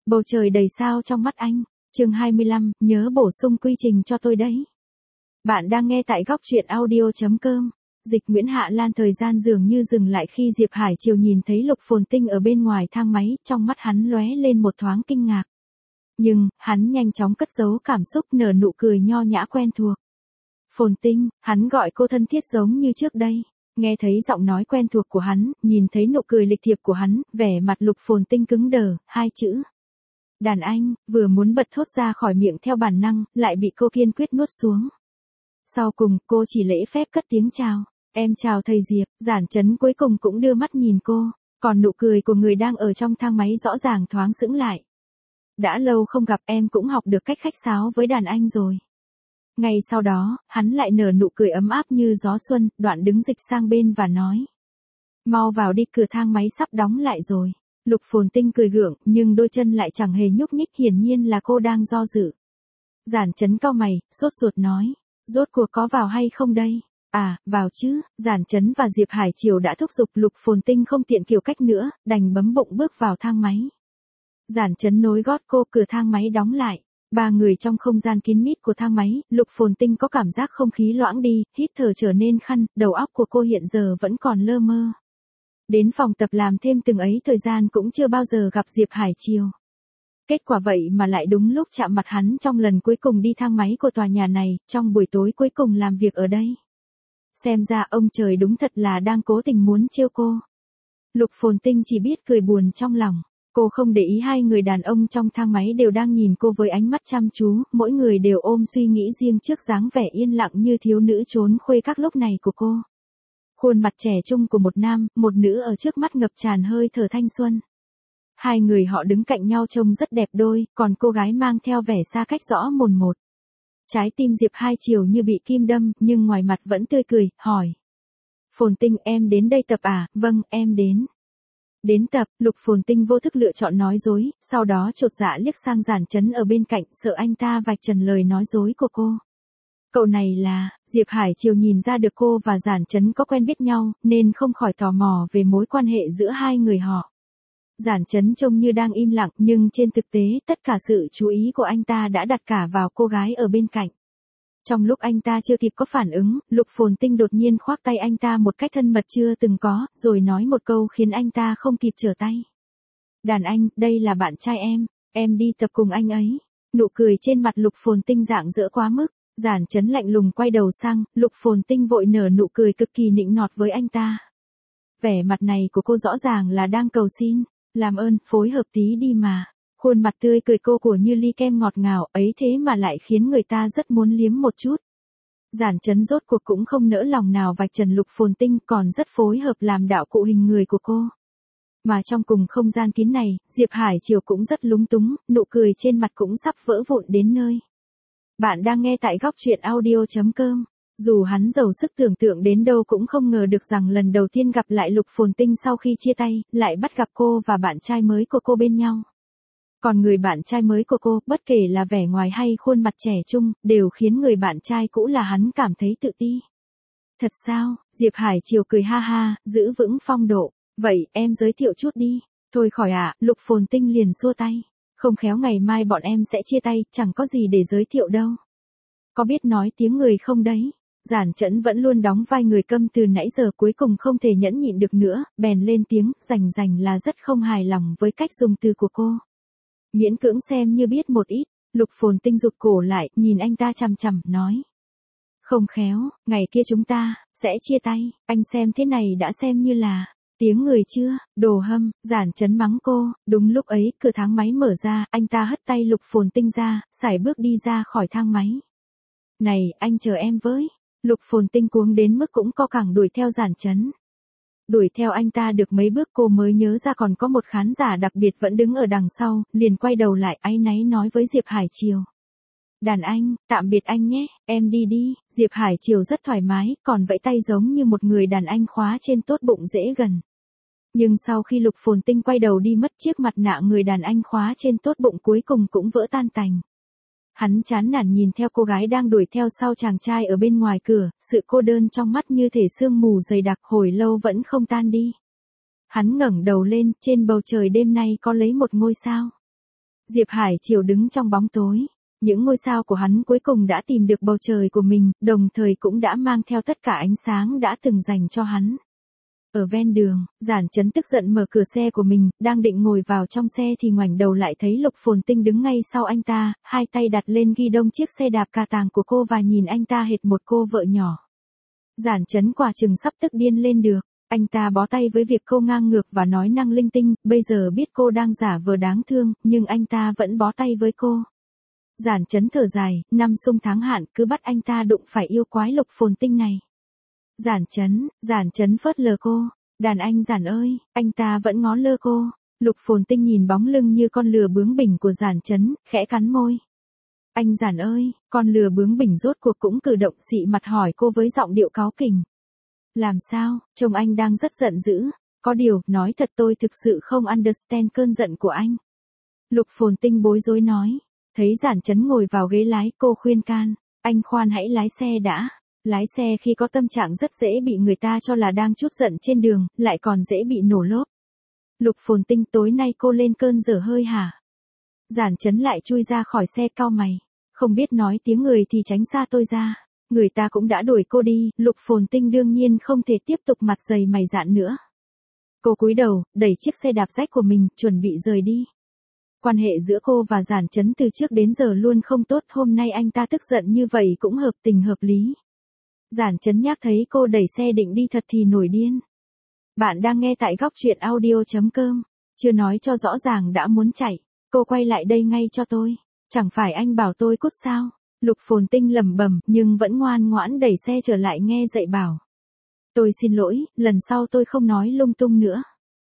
Bầu trời đầy sao trong mắt anh. Chương 25, nhớ bổ sung quy trình cho tôi đấy. Bạn đang nghe tại góc truyện audio.com. Dịch Nguyễn Hạ Lan thời gian dường như dừng lại khi Diệp Hải Triều nhìn thấy Lục Phồn Tinh ở bên ngoài thang máy, trong mắt hắn lóe lên một thoáng kinh ngạc. Nhưng, hắn nhanh chóng cất giấu cảm xúc nở nụ cười nho nhã quen thuộc. Phồn Tinh, hắn gọi cô thân thiết giống như trước đây. Nghe thấy giọng nói quen thuộc của hắn, nhìn thấy nụ cười lịch thiệp của hắn, vẻ mặt Lục Phồn Tinh cứng đờ, hai chữ. Đàn anh, vừa muốn bật thốt ra khỏi miệng theo bản năng, lại bị cô kiên quyết nuốt xuống. Sau cùng, cô chỉ lễ phép cất tiếng chào. Em chào thầy Diệp. Giản Chấn cuối cùng cũng đưa mắt nhìn cô, còn nụ cười của người đang ở trong thang máy rõ ràng thoáng sững lại. Đã lâu không gặp, em cũng học được cách khách sáo với đàn anh rồi. Ngay sau đó, hắn lại nở nụ cười ấm áp như gió xuân, đoạn đứng dịch sang bên và nói. Mau vào đi, cửa thang máy sắp đóng lại rồi. Lục Phồn Tinh cười gượng, nhưng đôi chân lại chẳng hề nhúc nhích, hiển nhiên là cô đang do dự. Giản Chấn cau mày, sốt ruột nói. Rốt cuộc có vào hay không đây? À, vào chứ. Giản Chấn và Diệp Hải Triều đã thúc giục. Lục Phồn Tinh không tiện kiểu cách nữa, đành bấm bụng bước vào thang máy. Giản Chấn nối gót cô, cửa thang máy đóng lại. Ba người trong không gian kín mít của thang máy, Lục Phồn Tinh có cảm giác không khí loãng đi, hít thở trở nên khăn, đầu óc của cô hiện giờ vẫn còn lơ mơ. Đến phòng tập làm thêm từng ấy thời gian cũng chưa bao giờ gặp Diệp Hải Triều. Kết quả vậy mà lại đúng lúc chạm mặt hắn trong lần cuối cùng đi thang máy của tòa nhà này, trong buổi tối cuối cùng làm việc ở đây. Xem ra ông trời đúng thật là đang cố tình muốn trêu cô. Lục Phồn Tinh chỉ biết cười buồn trong lòng. Cô không để ý hai người đàn ông trong thang máy đều đang nhìn cô với ánh mắt chăm chú, mỗi người đều ôm suy nghĩ riêng trước dáng vẻ yên lặng như thiếu nữ trốn khuê các lúc này của cô. Khuôn mặt trẻ trung của một nam, một nữ ở trước mắt ngập tràn hơi thở thanh xuân. Hai người họ đứng cạnh nhau trông rất đẹp đôi, còn cô gái mang theo vẻ xa cách rõ mồn một. Trái tim Diệp Hải Triều như bị kim đâm, nhưng ngoài mặt vẫn tươi cười, hỏi. Phồn Tinh, em đến đây tập à? Vâng, em đến. Đến tập, Lục Phồn Tinh vô thức lựa chọn nói dối, sau đó chột dạ liếc sang Giản Chấn ở bên cạnh, sợ anh ta vạch trần lời nói dối của cô. Cậu này là, Diệp Hải Triều nhìn ra được cô và Giản Chấn có quen biết nhau, nên không khỏi tò mò về mối quan hệ giữa hai người họ. Giản Chấn trông như đang im lặng, nhưng trên thực tế, tất cả sự chú ý của anh ta đã đặt cả vào cô gái ở bên cạnh. Trong lúc anh ta chưa kịp có phản ứng, Lục Phồn Tinh đột nhiên khoác tay anh ta một cách thân mật chưa từng có, rồi nói một câu khiến anh ta không kịp trở tay. Đàn anh, đây là bạn trai em đi tập cùng anh ấy. Nụ cười trên mặt Lục Phồn Tinh rạng rỡ quá mức. Giản Chấn lạnh lùng quay đầu sang, Lục Phồn Tinh vội nở nụ cười cực kỳ nịnh nọt với anh ta. Vẻ mặt này của cô rõ ràng là đang cầu xin, làm ơn, phối hợp tí đi mà. Khuôn mặt tươi cười cô của như ly kem ngọt ngào ấy thế mà lại khiến người ta rất muốn liếm một chút. Giản Chấn rốt cuộc cũng không nỡ lòng nào vạch trần Lục Phồn Tinh, còn rất phối hợp làm đạo cụ hình người của cô. Mà trong cùng không gian kín này, Diệp Hải Triều cũng rất lúng túng, nụ cười trên mặt cũng sắp vỡ vụn đến nơi. Bạn đang nghe tại góc truyện audio.com. Dù hắn giàu sức tưởng tượng đến đâu cũng không ngờ được rằng lần đầu tiên gặp lại Lục Phồn Tinh sau khi chia tay, lại bắt gặp cô và bạn trai mới của cô bên nhau. Còn người bạn trai mới của cô, bất kể là vẻ ngoài hay khuôn mặt trẻ trung, đều khiến người bạn trai cũ là hắn cảm thấy tự ti. Thật sao? Diệp Hải Triều cười ha ha, giữ vững phong độ. Vậy, em giới thiệu chút đi. Thôi khỏi ạ, Lục Phồn Tinh liền xua tay. Không khéo ngày mai bọn em sẽ chia tay, chẳng có gì để giới thiệu đâu. Có biết nói tiếng người không đấy? Giản Chấn vẫn luôn đóng vai người câm từ nãy giờ, cuối cùng không thể nhẫn nhịn được nữa, bèn lên tiếng, rành là rất không hài lòng với cách dùng từ của cô. Miễn cưỡng xem như biết một ít, Lục Phồn Tinh rụt cổ lại, nhìn anh ta chằm chằm, nói. Không khéo, ngày kia chúng ta sẽ chia tay, anh xem thế này đã xem như là tiếng người chưa, đồ hâm. Giản Chấn mắng cô. Đúng lúc ấy, cửa thang máy mở ra, anh ta hất tay Lục Phồn Tinh ra, sải bước đi ra khỏi thang máy. Này, anh chờ em với. Lục Phồn Tinh cuống đến mức cũng co cẳng đuổi theo Giản Chấn. Đuổi theo anh ta được mấy bước cô mới nhớ ra còn có một khán giả đặc biệt vẫn đứng ở đằng sau, liền quay đầu lại áy náy nói với Diệp Hải Triều. Đàn anh, tạm biệt anh nhé, em đi đi. Diệp Hải Triều rất thoải mái, còn vẫy tay giống như một người đàn anh khóa trên tốt bụng dễ gần. Nhưng sau khi Lục Phồn Tinh quay đầu đi mất, chiếc mặt nạ người đàn anh khóa trên tốt bụng cuối cùng cũng vỡ tan tành. Hắn chán nản nhìn theo cô gái đang đuổi theo sau chàng trai ở bên ngoài cửa, sự cô đơn trong mắt như thể sương mù dày đặc hồi lâu vẫn không tan đi. Hắn ngẩng đầu lên, trên bầu trời đêm nay có lấy một ngôi sao. Diệp Hải Triều đứng trong bóng tối. Những ngôi sao của hắn cuối cùng đã tìm được bầu trời của mình, đồng thời cũng đã mang theo tất cả ánh sáng đã từng dành cho hắn. Ở ven đường, Giản Chấn tức giận mở cửa xe của mình, đang định ngồi vào trong xe thì ngoảnh đầu lại thấy Lục Phồn Tinh đứng ngay sau anh ta, hai tay đặt lên ghi đông chiếc xe đạp cà tàng của cô và nhìn anh ta hệt một cô vợ nhỏ. Giản Chấn quả chừng sắp tức điên lên được. Anh ta bó tay với việc cô ngang ngược và nói năng linh tinh, bây giờ biết cô đang giả vờ đáng thương, nhưng anh ta vẫn bó tay với cô. Giản Chấn thở dài, năm sung tháng hạn cứ bắt anh ta đụng phải yêu quái Lục Phồn Tinh này. Giản Chấn phớt lờ cô. Đàn anh Giản ơi, anh ta vẫn ngó lơ cô. Lục Phồn Tinh nhìn bóng lưng như con lừa bướng bỉnh của Giản Chấn, khẽ cắn môi. Anh Giản ơi, con lừa bướng bỉnh rốt cuộc cũng cử động xị mặt hỏi cô với giọng điệu cáu kỉnh. Làm sao, chồng anh đang rất giận dữ. Có điều, nói thật tôi thực sự không understand cơn giận của anh. Lục Phồn Tinh bối rối nói. Thấy Giản Chấn ngồi vào ghế lái, cô khuyên can. Anh khoan hãy lái xe đã. Lái xe khi có tâm trạng rất dễ bị người ta cho là đang trút giận trên đường, lại còn dễ bị nổ lốp. Lục Phồn Tinh tối nay cô lên cơn dở hơi hả? Giản Chấn lại chui ra khỏi xe cau mày. Không biết nói tiếng người thì tránh xa tôi ra. Người ta cũng đã đuổi cô đi, Lục Phồn Tinh đương nhiên không thể tiếp tục mặt dày mày dạn nữa. Cô cúi đầu, đẩy chiếc xe đạp rách của mình, chuẩn bị rời đi. Quan hệ giữa cô và Giản Chấn từ trước đến giờ luôn không tốt, hôm nay anh ta tức giận như vậy cũng hợp tình hợp lý. Giản Chấn Nhác thấy cô đẩy xe định đi thật thì nổi điên. Bạn đang nghe tại góc truyện audio.com, chưa nói cho rõ ràng đã muốn chạy, cô quay lại đây ngay cho tôi, chẳng phải anh bảo tôi cút sao? Lục Phồn Tinh lẩm bẩm nhưng vẫn ngoan ngoãn đẩy xe trở lại nghe dạy bảo. Tôi xin lỗi, lần sau tôi không nói lung tung nữa.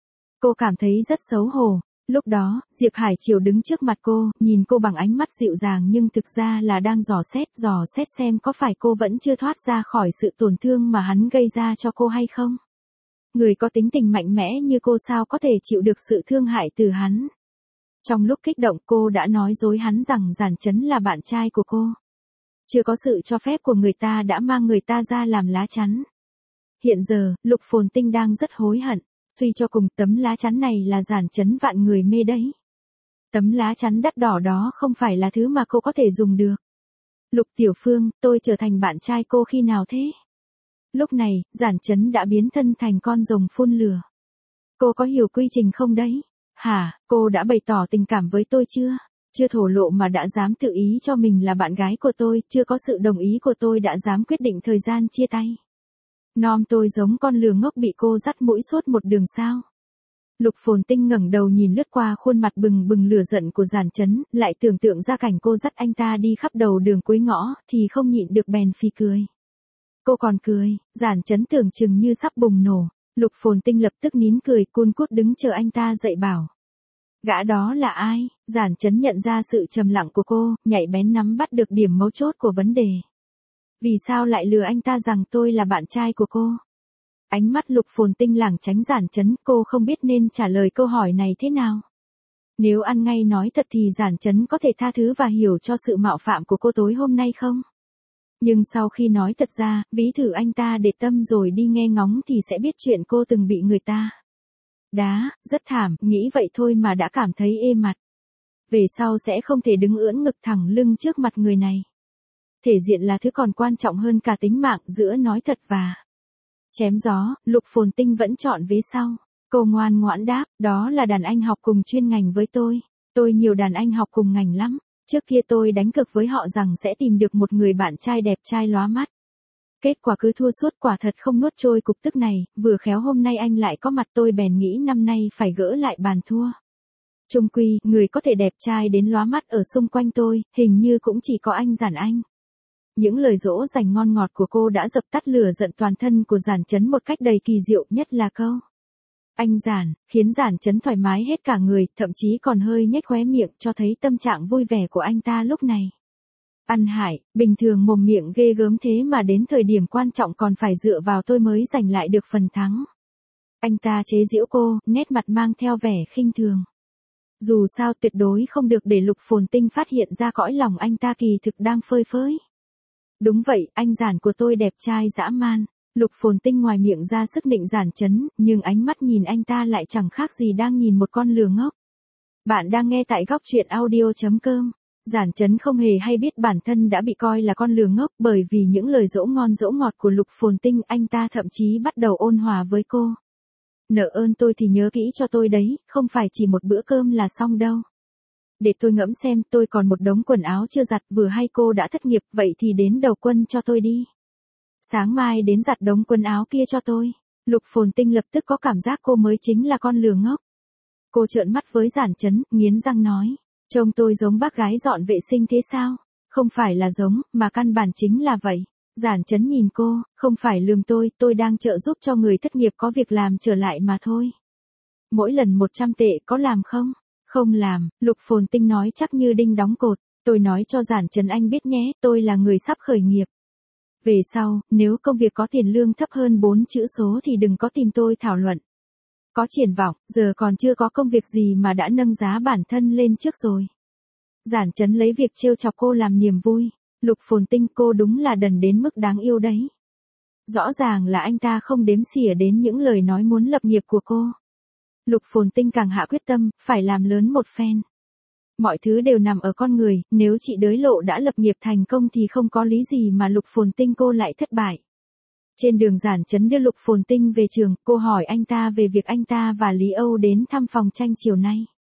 Cô cảm thấy rất xấu hổ. Lúc đó, Diệp Hải Triều đứng trước mặt cô, nhìn cô bằng ánh mắt dịu dàng nhưng thực ra là đang dò xét xem có phải cô vẫn chưa thoát ra khỏi sự tổn thương mà hắn gây ra cho cô hay không. Người có tính tình mạnh mẽ như cô sao có thể chịu được sự thương hại từ hắn. Trong lúc kích động cô đã nói dối hắn rằng Giản Chấn là bạn trai của cô. Chưa có sự cho phép của người ta đã mang người ta ra làm lá chắn. Hiện giờ, Lục Phồn Tinh đang rất hối hận. Suy cho cùng tấm lá chắn này là Giản Chấn vạn người mê đấy. Tấm lá chắn đắt đỏ đó không phải là thứ mà cô có thể dùng được. Lục Tiểu Phương, tôi trở thành bạn trai cô khi nào thế? Lúc này, Giản Chấn đã biến thân thành con rồng phun lửa. Cô có hiểu quy trình không đấy? Hả, cô đã bày tỏ tình cảm với tôi chưa? Chưa thổ lộ mà đã dám tự ý cho mình là bạn gái của tôi, chưa có sự đồng ý của tôi đã dám quyết định thời gian chia tay. Nom tôi giống con lừa ngốc bị cô dắt mũi suốt một đường sao. Lục Phồn Tinh ngẩng đầu nhìn lướt qua khuôn mặt bừng bừng lửa giận của Giản Chấn, lại tưởng tượng ra cảnh cô dắt anh ta đi khắp đầu đường cuối ngõ, thì không nhịn được bèn phì cười. Cô còn cười, Giản Chấn tưởng chừng như sắp bùng nổ. Lục Phồn Tinh lập tức nín cười cun cút đứng chờ anh ta dạy bảo. Gã đó là ai? Giản Chấn nhận ra sự trầm lặng của cô, nhạy bén nắm bắt được điểm mấu chốt của vấn đề. Vì sao lại lừa anh ta rằng tôi là bạn trai của cô? Ánh mắt Lục Phồn Tinh lảng tránh Giản Chấn, cô không biết nên trả lời câu hỏi này thế nào. Nếu ăn ngay nói thật thì Giản Chấn có thể tha thứ và hiểu cho sự mạo phạm của cô tối hôm nay không? Nhưng sau khi nói thật ra, ví thử anh ta để tâm rồi đi nghe ngóng thì sẽ biết chuyện cô từng bị người ta đá, rất thảm, nghĩ vậy thôi mà đã cảm thấy ê mặt. Về sau sẽ không thể đứng ưỡn ngực thẳng lưng trước mặt người này. Thể diện là thứ còn quan trọng hơn cả tính mạng giữa nói thật và chém gió. Lục Phồn Tinh vẫn chọn vế sau. Cô ngoan ngoãn đáp, đó là đàn anh học cùng chuyên ngành với tôi. Tôi nhiều đàn anh học cùng ngành lắm. Trước kia tôi đánh cược với họ rằng sẽ tìm được một người bạn trai đẹp trai lóa mắt. Kết quả cứ thua suốt, quả thật không nuốt trôi cục tức này, vừa khéo hôm nay anh lại có mặt tôi bèn nghĩ năm nay phải gỡ lại bàn thua. Chung quy, người có thể đẹp trai đến lóa mắt ở xung quanh tôi, hình như cũng chỉ có anh Giản Anh. Những lời dỗ dành ngon ngọt của cô đã dập tắt lửa giận toàn thân của Giản Chấn một cách đầy kỳ diệu, nhất là câu anh Giản, khiến Giản Chấn thoải mái hết cả người, thậm chí còn hơi nhếch khóe miệng cho thấy tâm trạng vui vẻ của anh ta lúc này. Ăn Hải, bình thường mồm miệng ghê gớm thế mà đến thời điểm quan trọng còn phải dựa vào tôi mới giành lại được phần thắng. Anh ta chế giễu cô, nét mặt mang theo vẻ khinh thường. Dù sao tuyệt đối không được để Lục Phồn Tinh phát hiện ra cõi lòng anh ta kỳ thực đang phơi phới. Đúng vậy, anh Giản của tôi đẹp trai dã man. Lục Phồn Tinh ngoài miệng ra sức định Giản Chấn, nhưng ánh mắt nhìn anh ta lại chẳng khác gì đang nhìn một con lừa ngốc. Bạn đang nghe tại góc truyện audio.com. Giản Chấn không hề hay biết bản thân đã bị coi là con lừa ngốc bởi vì những lời dỗ ngon dỗ ngọt của Lục Phồn Tinh, anh ta thậm chí bắt đầu ôn hòa với cô. Nợ ơn tôi thì nhớ kỹ cho tôi đấy, không phải chỉ một bữa cơm là xong đâu. Để tôi ngẫm xem, tôi còn một đống quần áo chưa giặt, vừa hay cô đã thất nghiệp, vậy thì đến đầu quân cho tôi đi. Sáng mai đến giặt đống quần áo kia cho tôi. Lục Phồn Tinh lập tức có cảm giác cô mới chính là con lừa ngốc. Cô trợn mắt với Giản Chấn, nghiến răng nói. Trông tôi giống bác gái dọn vệ sinh thế sao? Không phải là giống, mà căn bản chính là vậy. Giản Chấn nhìn cô, không phải lườm tôi đang trợ giúp cho người thất nghiệp có việc làm trở lại mà thôi. Mỗi lần 100 tệ có làm không? Không làm, Lục Phồn Tinh nói chắc như đinh đóng cột. Tôi nói cho Giản Chấn anh biết nhé, tôi là người sắp khởi nghiệp. Về sau, nếu công việc có tiền lương thấp hơn 4 chữ số thì đừng có tìm tôi thảo luận. Có triển vọng, giờ còn chưa có công việc gì mà đã nâng giá bản thân lên trước rồi. Giản Chấn lấy việc trêu chọc cô làm niềm vui. Lục Phồn Tinh, cô đúng là đần đến mức đáng yêu đấy. Rõ ràng là anh ta không đếm xỉa đến những lời nói muốn lập nghiệp của cô. Lục Phồn Tinh càng hạ quyết tâm, phải làm lớn một phen. Mọi thứ đều nằm ở con người, nếu chị Đới Lộ đã lập nghiệp thành công thì không có lý gì mà Lục Phồn Tinh cô lại thất bại. Trên đường Giản Chấn đưa Lục Phồn Tinh về trường, cô hỏi anh ta về việc anh ta và Lý Âu đến thăm phòng tranh chiều nay.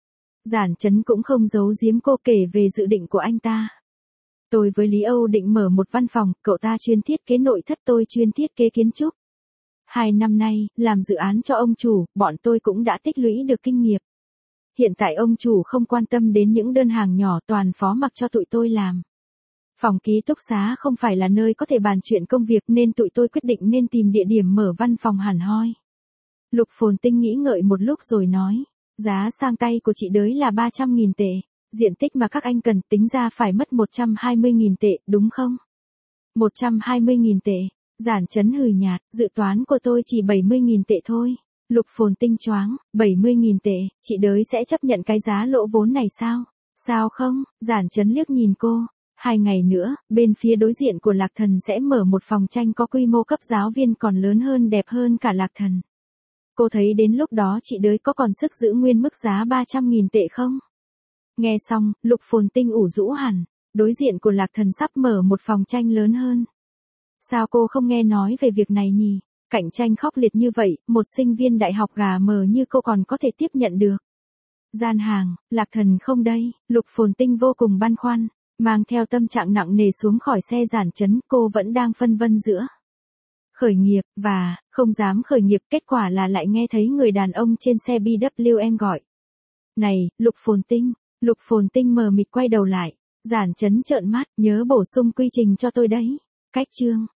Giản Chấn cũng không giấu giếm cô kể về dự định của anh ta. Tôi với Lý Âu định mở một văn phòng, cậu ta chuyên thiết kế nội thất, tôi chuyên thiết kế kiến trúc. 2 năm nay, làm dự án cho ông chủ, bọn tôi cũng đã tích lũy được kinh nghiệm. Hiện tại ông chủ không quan tâm đến những đơn hàng nhỏ, toàn phó mặc cho tụi tôi làm. Phòng ký túc xá không phải là nơi có thể bàn chuyện công việc nên tụi tôi quyết định nên tìm địa điểm mở văn phòng hẳn hoi. Lục Phồn Tinh nghĩ ngợi một lúc rồi nói, giá sang tay của chị Đới là 300.000 tệ, diện tích mà các anh cần tính ra phải mất 120.000 tệ, đúng không? 120.000 tệ, Giản Chấn hừ nhạt, dự toán của tôi chỉ 70.000 tệ thôi. Lục Phồn Tinh choáng, 70.000 tệ, chị Đới sẽ chấp nhận cái giá lỗ vốn này sao? Sao không? Giản Chấn liếc nhìn cô. 2 ngày nữa, bên phía đối diện của Lạc Thần sẽ mở một phòng tranh có quy mô cấp giáo viên còn lớn hơn, đẹp hơn cả Lạc Thần. Cô thấy đến lúc đó chị Đới có còn sức giữ nguyên mức giá 300.000 tệ không? Nghe xong, Lục Phồn Tinh ủ rũ hẳn, đối diện của Lạc Thần sắp mở một phòng tranh lớn hơn. Sao cô không nghe nói về việc này nhỉ? Cạnh tranh khốc liệt như vậy, một sinh viên đại học gà mờ như cô còn có thể tiếp nhận được. Gian hàng, Lạc Thần không đây, Lục Phồn Tinh vô cùng băn khoăn, mang theo tâm trạng nặng nề xuống khỏi xe Giản Chấn, cô vẫn đang phân vân giữa khởi nghiệp và không dám khởi nghiệp, kết quả là lại nghe thấy người đàn ông trên xe BWM gọi. Này, Lục Phồn Tinh. Lục Phồn Tinh mờ mịt quay đầu lại, Giản Chấn trợn mắt, nhớ bổ sung quy trình cho tôi đấy. Cách chương